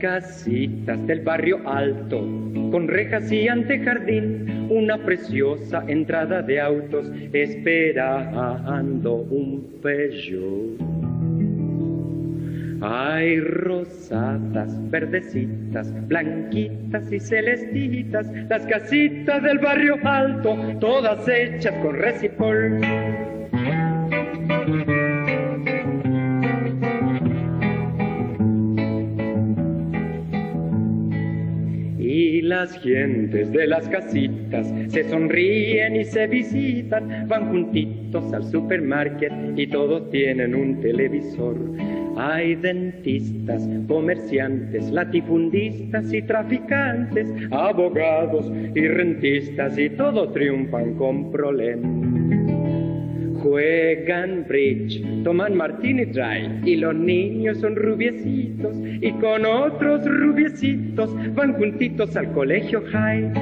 casitas del barrio alto, con rejas y antejardín, una preciosa entrada de autos, esperando un Peugeot. Hay rosadas, verdecitas, blanquitas y celestitas, las casitas del barrio alto, todas hechas con resipol. Y las gentes de las casitas se sonríen y se visitan, van juntitos al supermarket y todos tienen un televisor. Hay dentistas, comerciantes, latifundistas y traficantes, abogados y rentistas y todos triunfan con problema. Juegan bridge, toman martini dry y los niños son rubiecitos y con otros rubiecitos van juntitos al colegio high.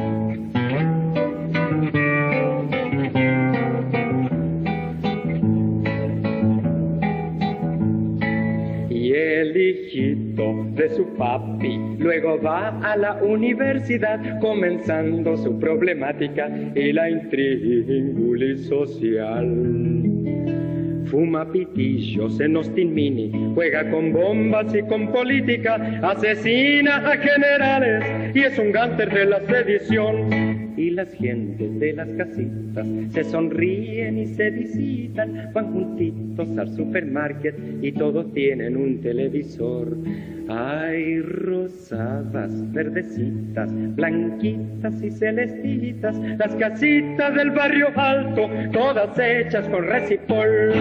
Y el hijito de su papi luego va a la universidad, comenzando su problemática y la intríngulis social. Fuma pitillos en Austin Mini, juega con bombas y con política, asesina a generales y es un gánster de la sedición. Y las gentes de las casitas se sonríen y se visitan, van juntitos al supermarket y todos tienen un televisor. Hay rosadas, verdecitas, blanquitas y celestitas, las casitas del barrio alto, todas hechas con resipol.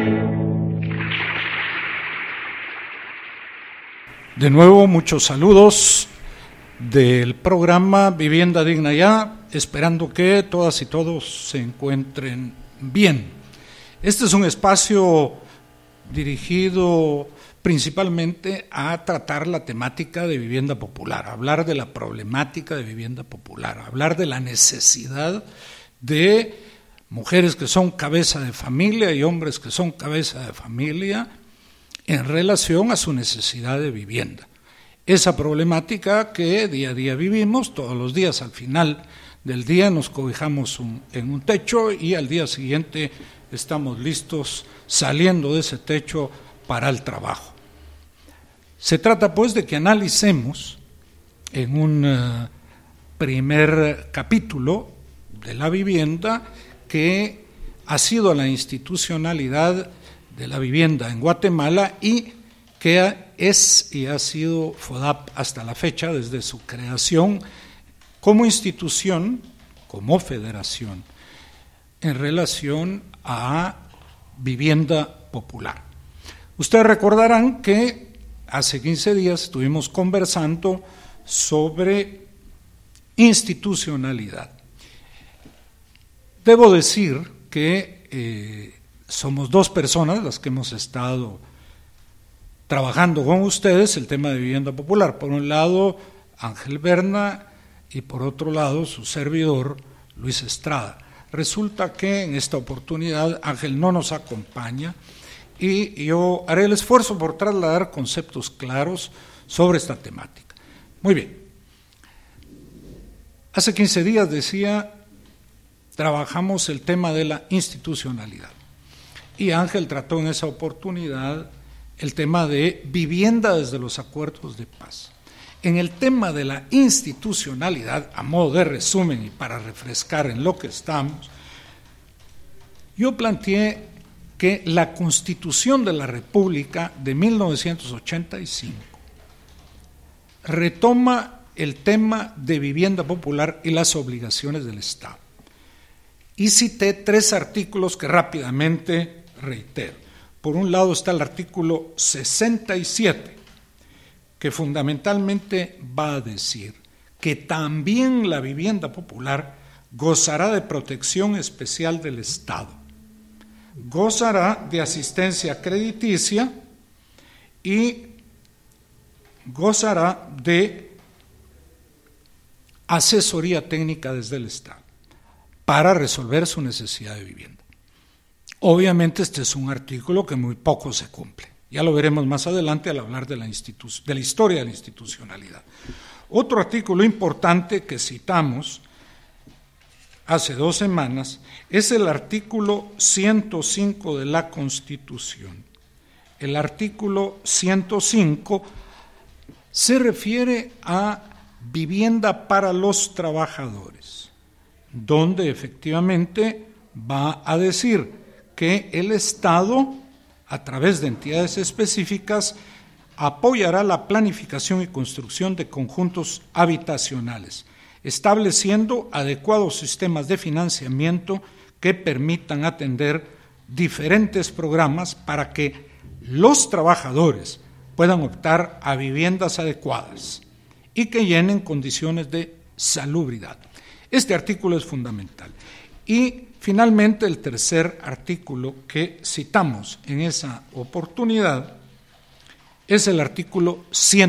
De nuevo, muchos saludos del programa Vivienda Digna Ya, esperando que todas y todos se encuentren bien. Este es un espacio dirigido principalmente a tratar la temática de vivienda popular, hablar de la problemática de vivienda popular, hablar de la necesidad de mujeres que son cabeza de familia y hombres que son cabeza de familia en relación a su necesidad de vivienda. Esa problemática que día a día vivimos, todos los días al final del día nos cobijamos en un techo y al día siguiente estamos listos saliendo de ese techo para el trabajo. Se trata pues de que analicemos en un primer capítulo de la vivienda que ha sido la institucionalidad de la vivienda en Guatemala y que es y ha sido FODAP hasta la fecha desde su creación como institución, como federación, en relación a vivienda popular. Ustedes recordarán que hace 15 días estuvimos conversando sobre institucionalidad. Debo decir que somos dos personas las que hemos estado trabajando con ustedes el tema de vivienda popular. Por un lado, Ángel Berna y por otro lado, su servidor, Luis Estrada. Resulta que en esta oportunidad Ángel no nos acompaña y yo haré el esfuerzo por trasladar conceptos claros sobre esta temática. Muy bien. Hace 15 días, decía, trabajamos el tema de la institucionalidad. Y Ángel trató en esa oportunidad el tema de vivienda desde los acuerdos de paz. En el tema de la institucionalidad, a modo de resumen y para refrescar en lo que estamos, yo planteé que la Constitución de la República de 1985 retoma el tema de vivienda popular y las obligaciones del Estado. Y cité 3 artículos que rápidamente reitero. Por un lado está el artículo 67, que fundamentalmente va a decir que también la vivienda popular gozará de protección especial del Estado, gozará de asistencia crediticia y gozará de asesoría técnica desde el Estado para resolver su necesidad de vivienda. Obviamente este es un artículo que muy poco se cumple, Ya lo veremos más adelante al hablar de la historia de la institucionalidad. Otro artículo importante que citamos hace 2 semanas es el artículo 105 de la Constitución. El artículo 105 se refiere a vivienda para los trabajadores, donde efectivamente va a decir que el Estado, a través de entidades específicas, apoyará la planificación y construcción de conjuntos habitacionales, estableciendo adecuados sistemas de financiamiento que permitan atender diferentes programas para que los trabajadores puedan optar a viviendas adecuadas y que llenen condiciones de salubridad. Este artículo es fundamental. Y finalmente el tercer artículo que citamos en esa oportunidad es el artículo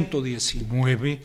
119,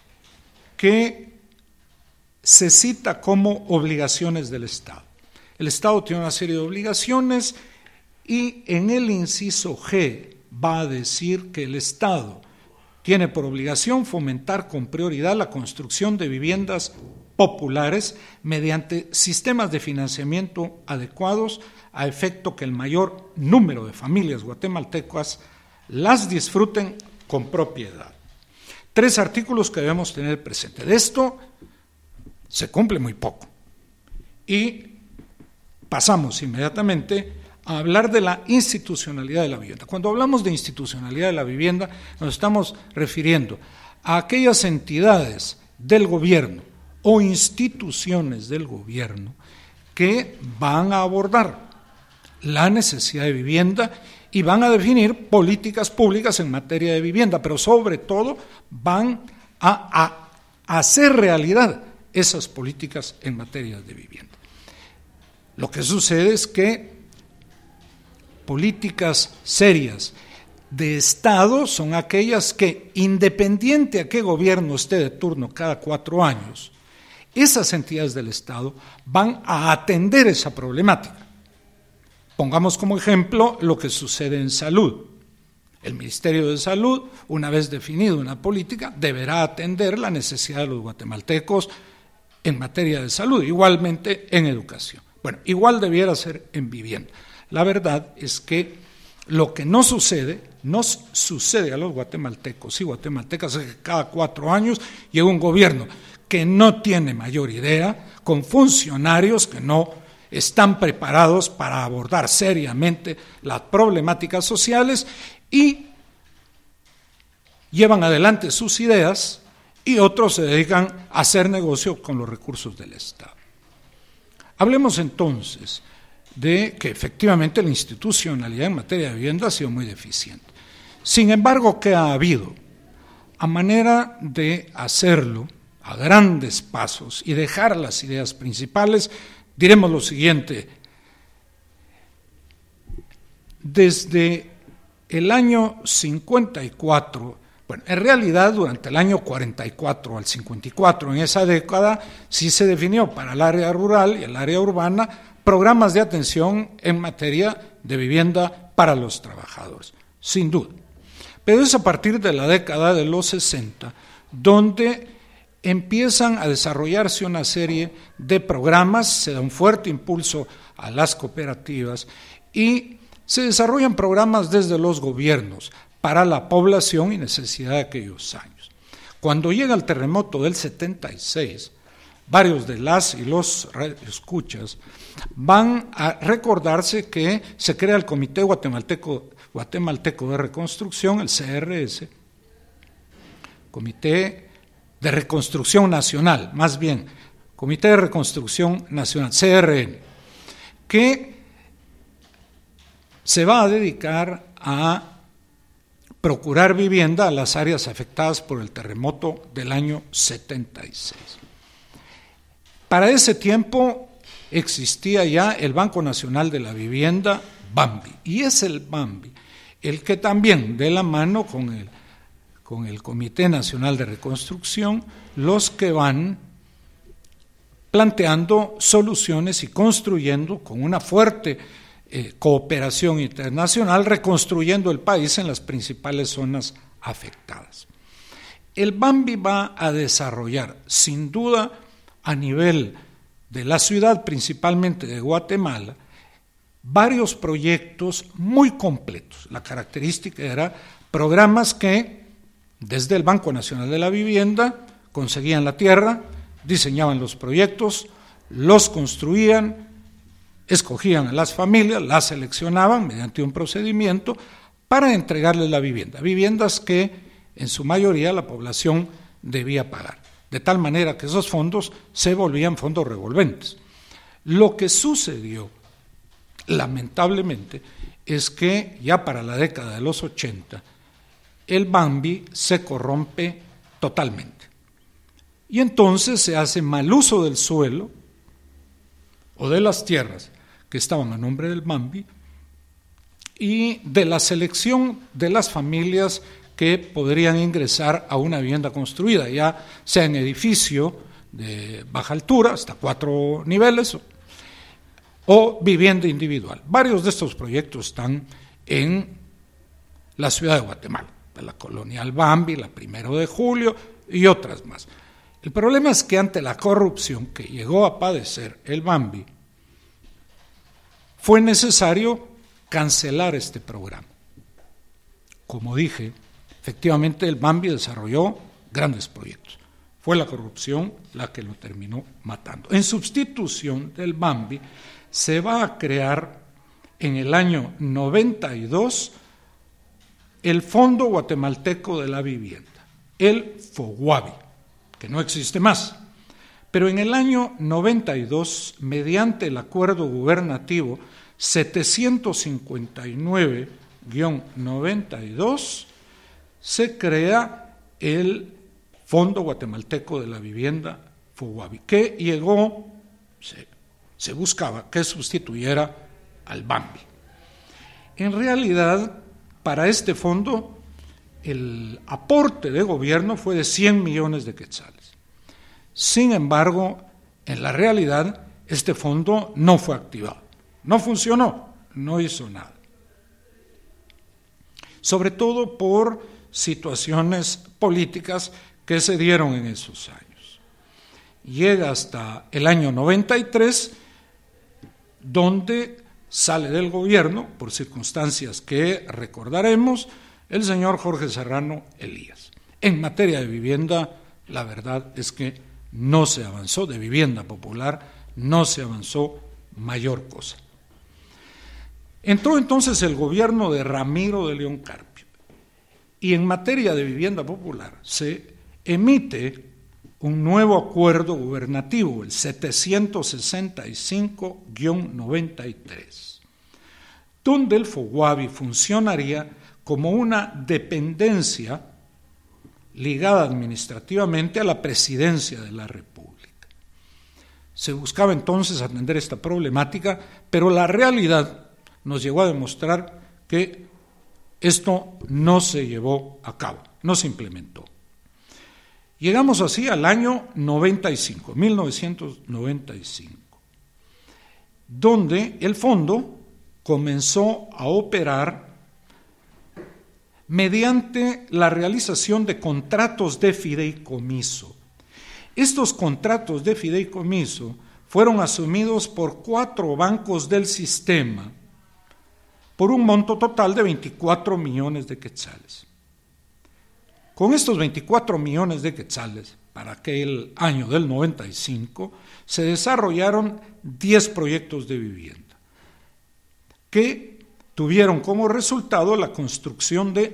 que se cita como obligaciones del Estado. El Estado tiene una serie de obligaciones y en el inciso G va a decir que el Estado tiene por obligación fomentar con prioridad la construcción de viviendas populares mediante sistemas de financiamiento adecuados a efecto que el mayor número de familias guatemaltecas las disfruten con propiedad. 3 artículos que debemos tener presente. De esto se cumple muy poco. Y pasamos inmediatamente a hablar de la institucionalidad de la vivienda. Cuando hablamos de institucionalidad de la vivienda, nos estamos refiriendo a aquellas entidades del gobierno o instituciones del gobierno que van a abordar la necesidad de vivienda y van a definir políticas públicas en materia de vivienda, pero sobre todo van a hacer realidad esas políticas en materia de vivienda. Lo que sucede es que políticas serias de Estado son aquellas que, independiente a qué gobierno esté de turno cada 4 años, esas entidades del Estado van a atender esa problemática. Pongamos como ejemplo lo que sucede en salud. El Ministerio de Salud, una vez definido una política, deberá atender la necesidad de los guatemaltecos en materia de salud, igualmente en educación. Bueno, igual debiera ser en vivienda. La verdad es que lo que nos sucede a los guatemaltecos y guatemaltecas es que cada 4 años llega un gobierno que no tiene mayor idea, con funcionarios que no están preparados para abordar seriamente las problemáticas sociales y llevan adelante sus ideas y otros se dedican a hacer negocio con los recursos del Estado. Hablemos entonces de que efectivamente la institucionalidad en materia de vivienda ha sido muy deficiente. Sin embargo, ¿qué ha habido? A manera de hacerlo a grandes pasos y dejar las ideas principales, diremos lo siguiente: desde el año 54, bueno, en realidad durante el año 44 al 54, en esa década, sí se definió para el área rural y el área urbana programas de atención en materia de vivienda para los trabajadores, sin duda. Pero es a partir de la década de los 60 donde empiezan a desarrollarse una serie de programas, se da un fuerte impulso a las cooperativas y se desarrollan programas desde los gobiernos para la población y necesidad de aquellos años. Cuando llega el terremoto del 76, varios de las y los escuchas van a recordarse que se crea el Comité Guatemalteco de Reconstrucción, el CRS, Comité de Reconstrucción Nacional, más bien, Comité de Reconstrucción Nacional, CRN, que se va a dedicar a procurar vivienda a las áreas afectadas por el terremoto del año 76. Para ese tiempo existía ya el Banco Nacional de la Vivienda, BANVI, y es el BANVI el que también, de la mano con el Comité Nacional de Reconstrucción, los que van planteando soluciones y construyendo con una fuerte cooperación internacional, reconstruyendo el país en las principales zonas afectadas. El BAMBI va a desarrollar, sin duda, a nivel de la ciudad, principalmente de Guatemala, varios proyectos muy completos. La característica era programas que, desde el Banco Nacional de la Vivienda, conseguían la tierra, diseñaban los proyectos, los construían, escogían a las familias, las seleccionaban mediante un procedimiento para entregarles la vivienda. Viviendas que en su mayoría la población debía pagar, de tal manera que esos fondos se volvían fondos revolventes. Lo que sucedió, lamentablemente, es que ya para la década de los 80, el BAMBI se corrompe totalmente. Y entonces se hace mal uso del suelo o de las tierras que estaban a nombre del BAMBI y de la selección de las familias que podrían ingresar a una vivienda construida, ya sea en edificio de baja altura, hasta 4 niveles, o vivienda individual. Varios de estos proyectos están en la ciudad de Guatemala, de la Colonial BAMBI, la 1 de Julio y otras más. El problema es que ante la corrupción que llegó a padecer el BAMBI, fue necesario cancelar este programa. Como dije, efectivamente el BAMBI desarrolló grandes proyectos. Fue la corrupción la que lo terminó matando. En sustitución del BAMBI, se va a crear en el año 92 el Fondo Guatemalteco de la Vivienda, el FOGUAVI, que no existe más. Pero en el año 92, mediante el acuerdo gubernativo 759-92, se crea el Fondo Guatemalteco de la Vivienda, FOGUAVI, que llegó, se buscaba que sustituyera al BAMBI. En realidad, para este fondo, el aporte de gobierno fue de 100 millones de quetzales. Sin embargo, en la realidad, este fondo no fue activado, no funcionó, no hizo nada. Sobre todo por situaciones políticas que se dieron en esos años. Llega hasta el año 93, donde sale del gobierno, por circunstancias que recordaremos, el señor Jorge Serrano Elías. En materia de vivienda, la verdad es que no se avanzó, de vivienda popular, no se avanzó mayor cosa. Entró entonces el gobierno de Ramiro de León Carpio, y en materia de vivienda popular se emite un nuevo acuerdo gubernativo, el 765-93, donde el FOGUAVI funcionaría como una dependencia ligada administrativamente a la presidencia de la República. Se buscaba entonces atender esta problemática, pero la realidad nos llegó a demostrar que esto no se llevó a cabo, no se implementó. Llegamos así al año 95, 1995, donde el fondo comenzó a operar mediante la realización de contratos de fideicomiso. Estos contratos de fideicomiso fueron asumidos por 4 bancos del sistema por un monto total de 24 millones de quetzales. Con estos 24 millones de quetzales, para aquel año del 95, se desarrollaron 10 proyectos de vivienda, que tuvieron como resultado la construcción de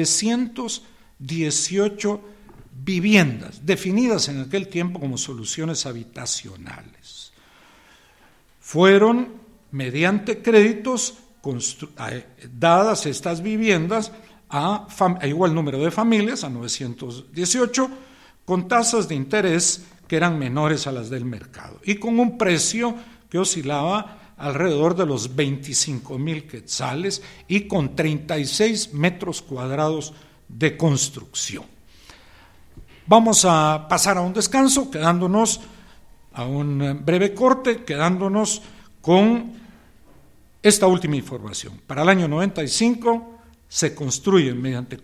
918 viviendas, definidas en aquel tiempo como soluciones habitacionales. Fueron, mediante créditos, dadas estas viviendas a igual número de familias, a 918, con tasas de interés que eran menores a las del mercado y con un precio que oscilaba alrededor de los 25,000 quetzales y con 36 metros cuadrados de construcción. Vamos a pasar a un descanso, quedándonos a un breve corte, quedándonos con esta última información. Para el año 95 se construyen mediante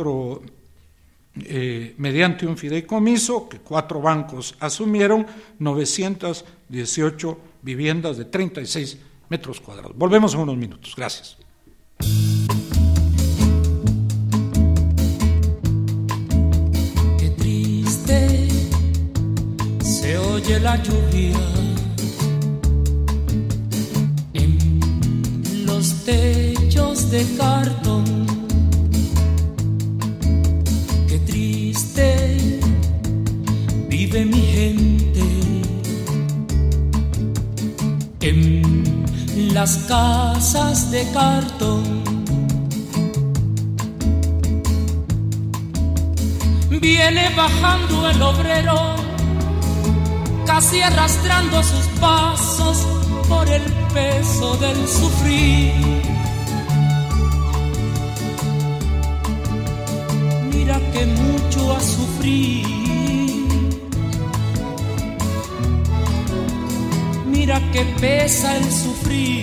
un fideicomiso que 4 bancos asumieron 918 viviendas de 36 metros cuadrados. Volvemos en unos minutos. Gracias. Qué triste se oye la lluvia en los techos de cartón. Qué triste vive mi gente en las casas de cartón. Viene bajando el obrero, casi arrastrando sus pasos por el peso del sufrir. Mira que mucho ha sufrido. Mira que pesa el sufrir.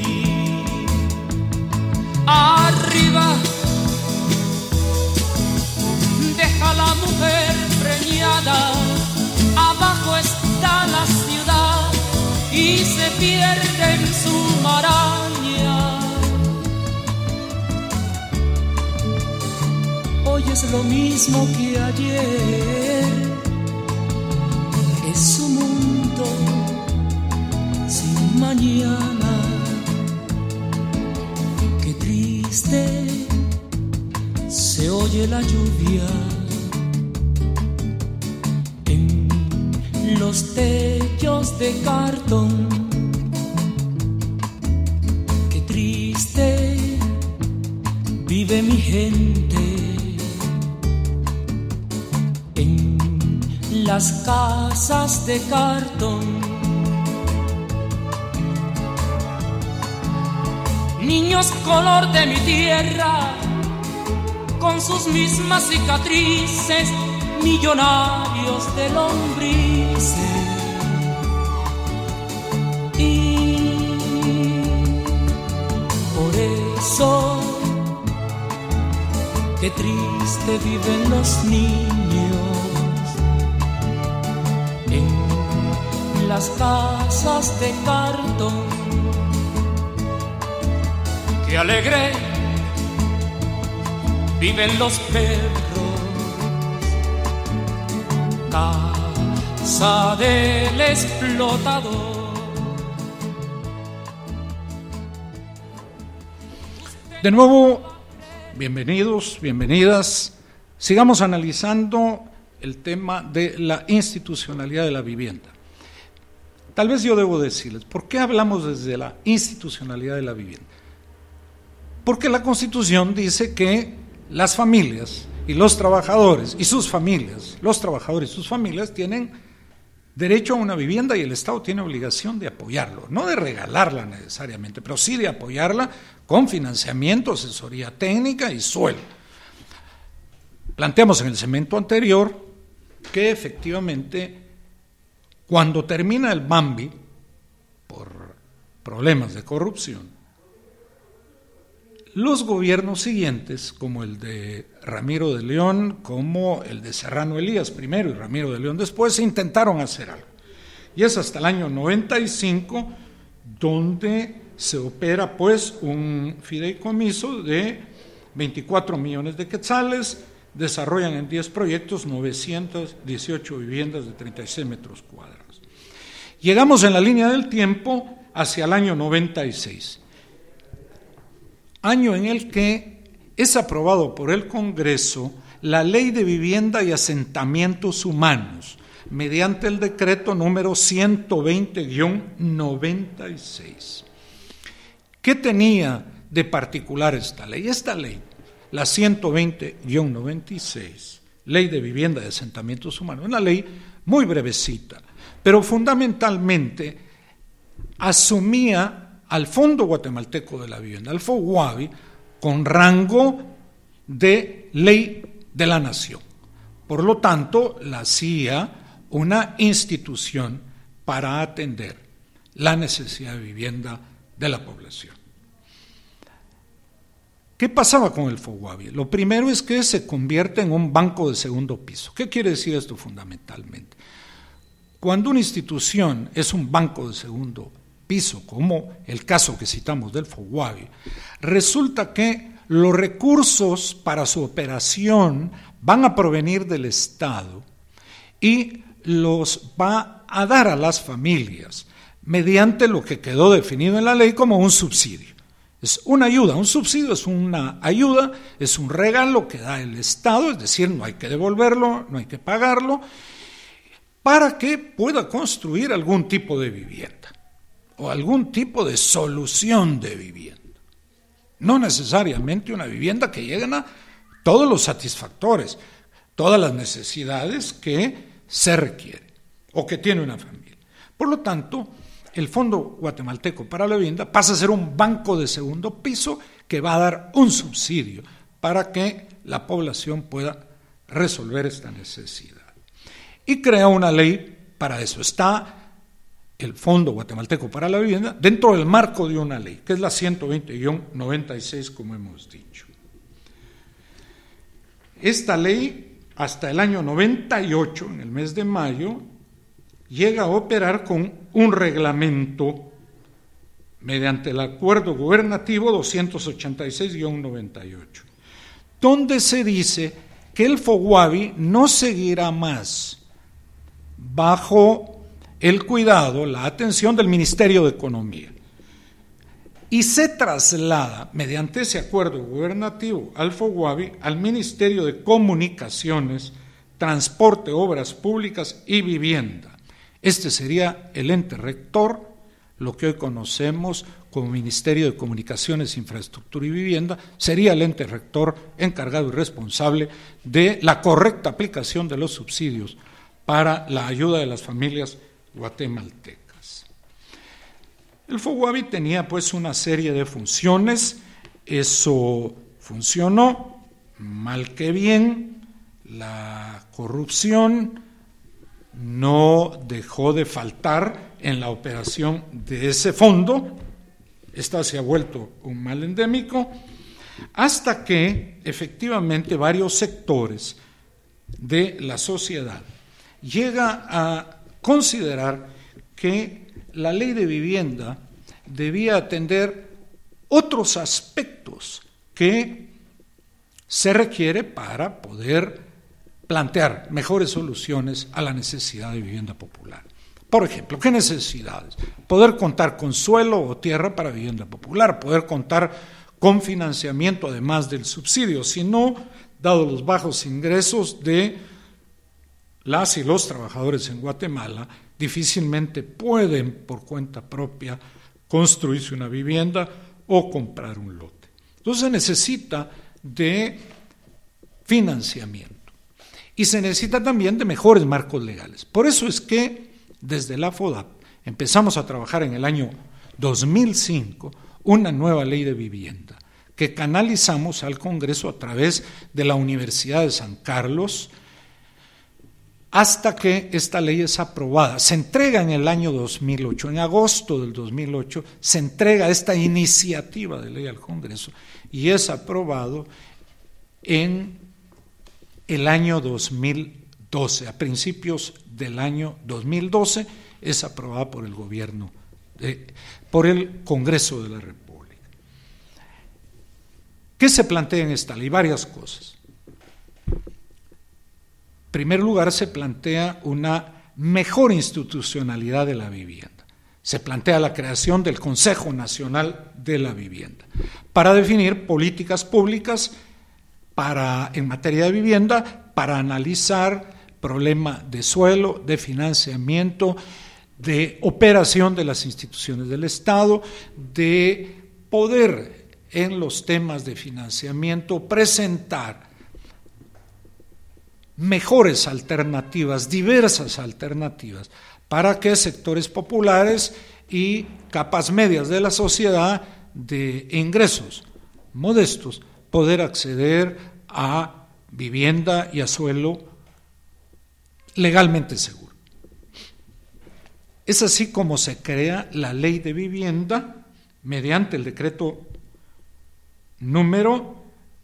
Arriba deja la mujer preñada, abajo está la ciudad y se pierde en su maraña. Hoy es lo mismo que ayer, es su mundo sin mañana. Qué triste se oye la lluvia en los techos de cartón. Qué triste vive mi gente en las casas de cartón. Niños color de mi tierra, con sus mismas cicatrices, millonarios de lombrices. Y por eso, qué triste viven los niños en las casas de cartón. Qué alegre viven los perros, casa del explotador. De nuevo, bienvenidos, bienvenidas. Sigamos analizando el tema de la institucionalidad de la vivienda. Tal vez yo debo decirles, ¿por qué hablamos desde la institucionalidad de la vivienda? Porque la Constitución dice que las familias y los trabajadores y sus familias, los trabajadores y sus familias tienen derecho a una vivienda y el Estado tiene obligación de apoyarlo, no de regalarla necesariamente, pero sí de apoyarla con financiamiento, asesoría técnica y suelo. Planteamos en el segmento anterior que efectivamente cuando termina el Bambi por problemas de corrupción, los gobiernos siguientes, como el de Ramiro de León, como el de Serrano Elías primero y Ramiro de León después, intentaron hacer algo. Y es hasta el año 95 donde se opera pues un fideicomiso de 24 millones de quetzales, desarrollan en 10 proyectos 918 viviendas de 36 metros cuadrados. Llegamos en la línea del tiempo hacia el año 96. Año en el que es aprobado por el Congreso la Ley de Vivienda y Asentamientos Humanos, mediante el decreto número 120-96. ¿Qué tenía de particular esta ley? Esta ley, la 120-96, Ley de Vivienda y Asentamientos Humanos, una ley muy brevecita, pero fundamentalmente asumía al Fondo Guatemalteco de la Vivienda, al FOGUAVI, con rango de ley de la nación. Por lo tanto, la hacía una institución para atender la necesidad de vivienda de la población. ¿Qué pasaba con el FOGUAVI? Lo primero es que se convierte en un banco de segundo piso. ¿Qué quiere decir esto fundamentalmente? Cuando una institución es un banco de segundo piso, como el caso que citamos del FOGUAVI, resulta que los recursos para su operación van a provenir del Estado y los va a dar a las familias mediante lo que quedó definido en la ley como un subsidio. Es una ayuda, un subsidio es una ayuda, es un regalo que da el Estado, es decir, no hay que devolverlo, no hay que pagarlo, para que pueda construir algún tipo de vivienda o algún tipo de solución de vivienda. No necesariamente una vivienda que lleguen a todos los satisfactores, todas las necesidades que se requieren o que tiene una familia. Por lo tanto, el Fondo Guatemalteco para la Vivienda pasa a ser un banco de segundo piso que va a dar un subsidio para que la población pueda resolver esta necesidad. Y crea una ley para eso. Está el Fondo Guatemalteco para la Vivienda dentro del marco de una ley, que es la 120-96, como hemos dicho. Esta ley, hasta el año 98, en el mes de mayo, llega a operar con un reglamento mediante el acuerdo gubernativo 286-98, donde se dice que el FOGUAVI no seguirá más bajo el cuidado, la atención del Ministerio de Economía, y se traslada mediante ese acuerdo gubernativo al FOGUAVI al Ministerio de Comunicaciones, Transporte, Obras Públicas y Vivienda. Este sería el ente rector, lo que hoy conocemos como Ministerio de Comunicaciones, Infraestructura y Vivienda, sería el ente rector encargado y responsable de la correcta aplicación de los subsidios para la ayuda de las familias guatemaltecas. El FOGUAVI tenía pues una serie de funciones, eso funcionó, mal que bien, la corrupción no dejó de faltar en la operación de ese fondo, esta se ha vuelto un mal endémico, hasta que efectivamente varios sectores de la sociedad llega a considerar que la ley de vivienda debía atender otros aspectos que se requiere para poder plantear mejores soluciones a la necesidad de vivienda popular. Por ejemplo, ¿qué necesidades? Poder contar con suelo o tierra para vivienda popular, poder contar con financiamiento además del subsidio, si no, dado los bajos ingresos de las y los trabajadores en Guatemala, difícilmente pueden por cuenta propia construirse una vivienda o comprar un lote. Entonces se necesita de financiamiento. Y se necesita también de mejores marcos legales. Por eso es que desde la FODAP empezamos a trabajar en el año 2005 una nueva ley de vivienda que canalizamos al Congreso a través de la Universidad de San Carlos hasta que esta ley es aprobada. Se entrega en el año 2008, en agosto del 2008, se entrega esta iniciativa de ley al Congreso y es aprobado en el año 2012, a principios del año 2012, es aprobada por el gobierno, por el Congreso de la República. ¿Qué se plantea en esta ley? Varias cosas. En primer lugar, se plantea una mejor institucionalidad de la vivienda. Se plantea la creación del Consejo Nacional de la Vivienda para definir políticas públicas en materia de vivienda, para analizar problema de suelo, de financiamiento, de operación de las instituciones del Estado, de poder en los temas de financiamiento presentar mejores alternativas, diversas alternativas, para que sectores populares y capas medias de la sociedad de ingresos modestos poder acceder a vivienda y a suelo legalmente seguro. Es así como se crea la ley de vivienda mediante el decreto número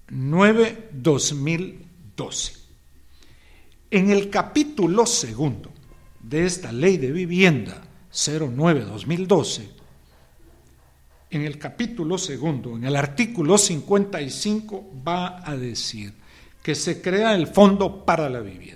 9/2012. En el capítulo segundo de esta Ley de Vivienda 09/2012, en el capítulo segundo, en el artículo 55, va a decir que se crea el Fondo para la Vivienda.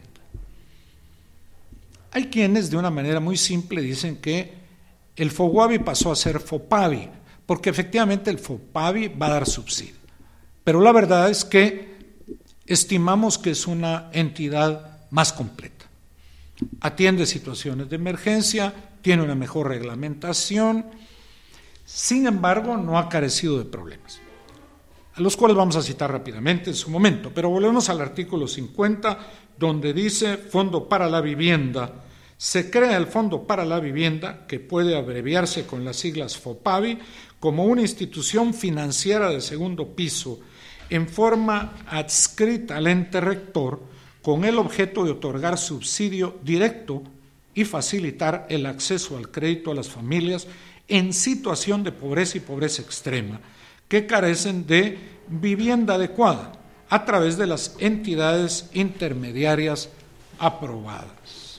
Hay quienes de una manera muy simple dicen que el FOGUAVI pasó a ser FOPAVI, porque efectivamente el FOPAVI va a dar subsidio. Pero la verdad es que estimamos que es una entidad más completa. Atiende situaciones de emergencia, tiene una mejor reglamentación, sin embargo no ha carecido de problemas, a los cuales vamos a citar rápidamente en su momento. Pero volvemos al artículo 50, donde dice Fondo para la Vivienda. Se crea el Fondo para la Vivienda, que puede abreviarse con las siglas FOPAVI, como una institución financiera de segundo piso en forma adscrita al ente rector, con el objeto de otorgar subsidio directo y facilitar el acceso al crédito a las familias en situación de pobreza y pobreza extrema, que carecen de vivienda adecuada, a través de las entidades intermediarias aprobadas.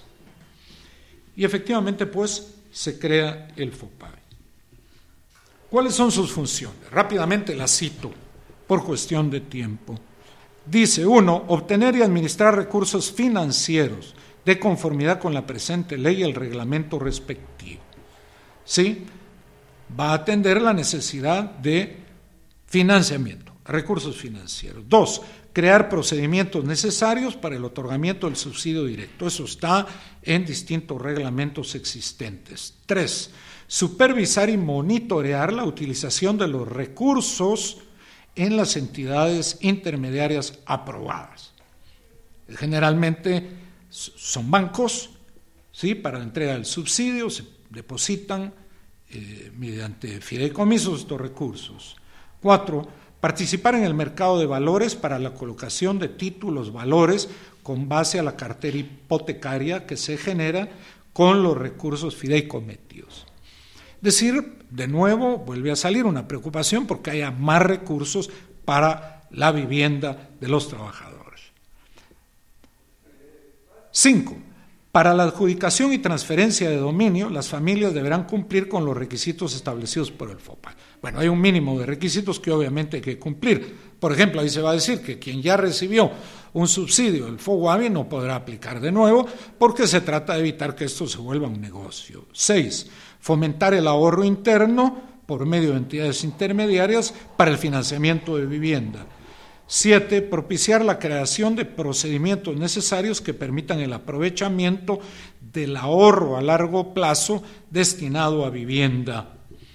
Y efectivamente, pues, se crea el FOPAVI. ¿Cuáles son sus funciones? Rápidamente las cito, por cuestión de tiempo. Dice: 1. Obtener y administrar recursos financieros de conformidad con la presente ley y el reglamento respectivo. ¿Sí? Va a atender la necesidad de financiamiento, recursos financieros. 2. Crear procedimientos necesarios para el otorgamiento del subsidio directo. Eso está en distintos reglamentos existentes. 3. Supervisar y monitorear la utilización de los recursos en las entidades intermediarias aprobadas. Generalmente son bancos, ¿sí? Para la entrega del subsidio se depositan mediante fideicomisos estos recursos. 4. Participar en el mercado de valores para la colocación de títulos valores con base a la cartera hipotecaria que se genera con los recursos fideicometidos. Decir, de nuevo, vuelve a salir una preocupación porque haya más recursos para la vivienda de los trabajadores. 5. Para la adjudicación y transferencia de dominio, las familias deberán cumplir con los requisitos establecidos por el FOPA. Bueno, hay un mínimo de requisitos que obviamente hay que cumplir. Por ejemplo, ahí se va a decir que quien ya recibió un subsidio del FOGUAVI no podrá aplicar de nuevo, porque se trata de evitar que esto se vuelva un negocio. 6. Fomentar el ahorro interno por medio de entidades intermediarias para el financiamiento de vivienda. 7. Propiciar la creación de procedimientos necesarios que permitan el aprovechamiento del ahorro a largo plazo destinado a vivienda.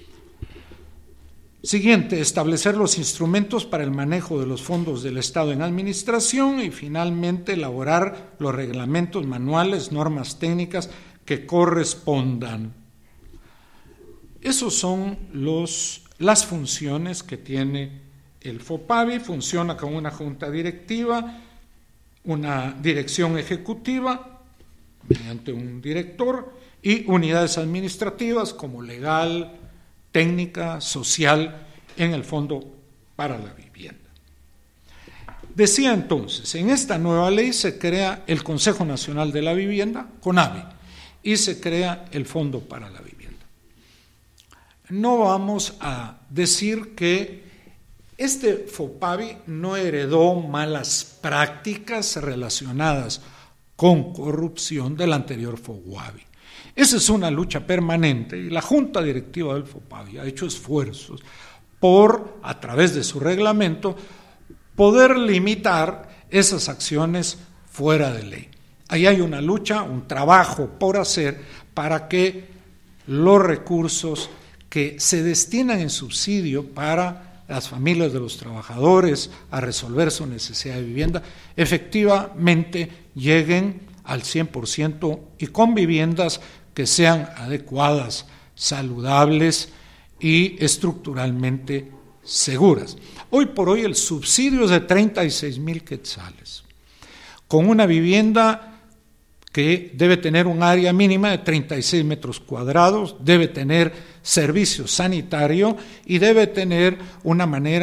Siguiente, establecer los instrumentos para el manejo de los fondos del Estado en administración y finalmente elaborar los reglamentos, manuales, normas técnicas que correspondan. Esas son las funciones que tiene el FOPAVI. Funciona con una junta directiva, una dirección ejecutiva mediante un director y unidades administrativas como legal, técnica, social, en el Fondo para la Vivienda. Decía entonces, en esta nueva ley se crea el Consejo Nacional de la Vivienda, CONAVI, y se crea el Fondo para la Vivienda. No vamos a decir que este FOPAVI no heredó malas prácticas relacionadas con corrupción del anterior FOGUAVI. Esa es una lucha permanente y la Junta Directiva del FOPAVI ha hecho esfuerzos por, a través de su reglamento, poder limitar esas acciones fuera de ley. Ahí hay una lucha, un trabajo por hacer para que los recursos que se destinan en subsidio para las familias de los trabajadores a resolver su necesidad de vivienda, efectivamente lleguen al 100% y con viviendas que sean adecuadas, saludables y estructuralmente seguras. Hoy por hoy el subsidio es de 36,000 quetzales, con una vivienda que debe tener un área mínima de 36 metros cuadrados, debe tener servicio sanitario y debe tener una manera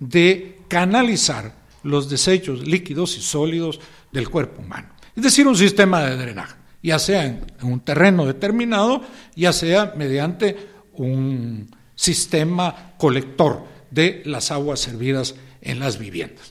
de canalizar los desechos líquidos y sólidos del cuerpo humano. Es decir, un sistema de drenaje, ya sea en un terreno determinado, ya sea mediante un sistema colector de las aguas servidas en las viviendas.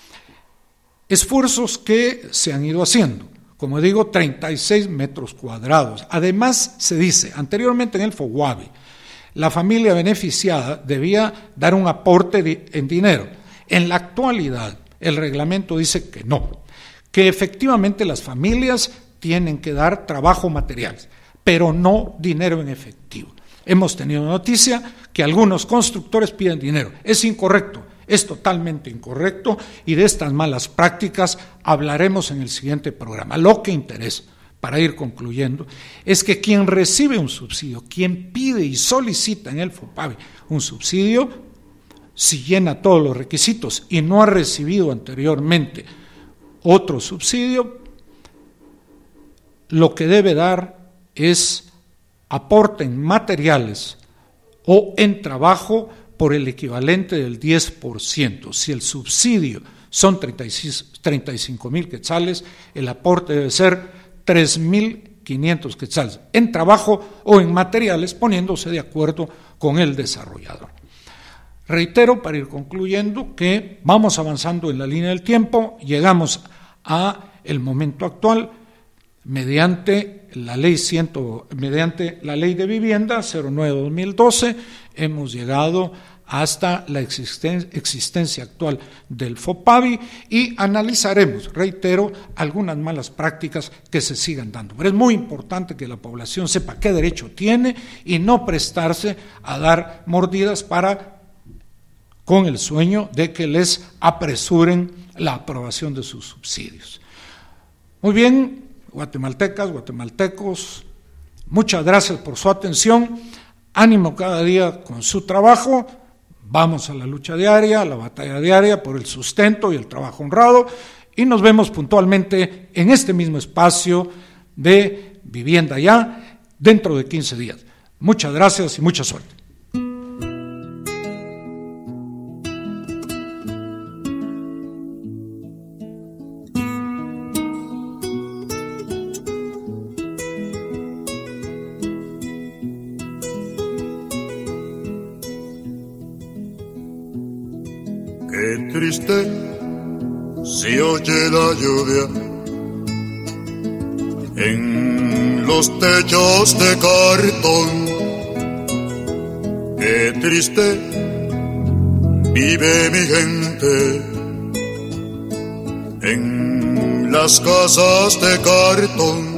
Esfuerzos que se han ido haciendo, como digo, 36 metros cuadrados. Además, se dice, anteriormente en el FOGUABI, la familia beneficiada debía dar un aporte en dinero. En la actualidad, el reglamento dice que no, que efectivamente las familias tienen que dar trabajo material, pero no dinero en efectivo. Hemos tenido noticia que algunos constructores piden dinero. Es incorrecto, es totalmente incorrecto, y de estas malas prácticas hablaremos en el siguiente programa. Lo que interesa, para ir concluyendo, es que quien recibe un subsidio, quien pide y solicita en el FOPABI un subsidio, si llena todos los requisitos y no ha recibido anteriormente otro subsidio, lo que debe dar es aporte en materiales o en trabajo por el equivalente del 10%. Si el subsidio son 35,000 quetzales, el aporte debe ser 3,500 quetzales en trabajo o en materiales, poniéndose de acuerdo con el desarrollador. Reitero, para ir concluyendo, que vamos avanzando en la línea del tiempo, llegamos a el momento actual mediante la ley de vivienda 09/2012, hemos llegado hasta la existencia actual del FOPABI y analizaremos, reitero, algunas malas prácticas que se sigan dando. Pero es muy importante que la población sepa qué derecho tiene y no prestarse a dar mordidas con el sueño de que les apresuren la aprobación de sus subsidios. Muy bien, guatemaltecas, guatemaltecos, muchas gracias por su atención, ánimo cada día con su trabajo, vamos a la lucha diaria, a la batalla diaria por el sustento y el trabajo honrado, y nos vemos puntualmente en este mismo espacio de Vivienda Ya dentro de 15 días. Muchas gracias y mucha suerte. Qué triste se oye la lluvia en los techos de cartón. Qué triste vive mi gente en las casas de cartón.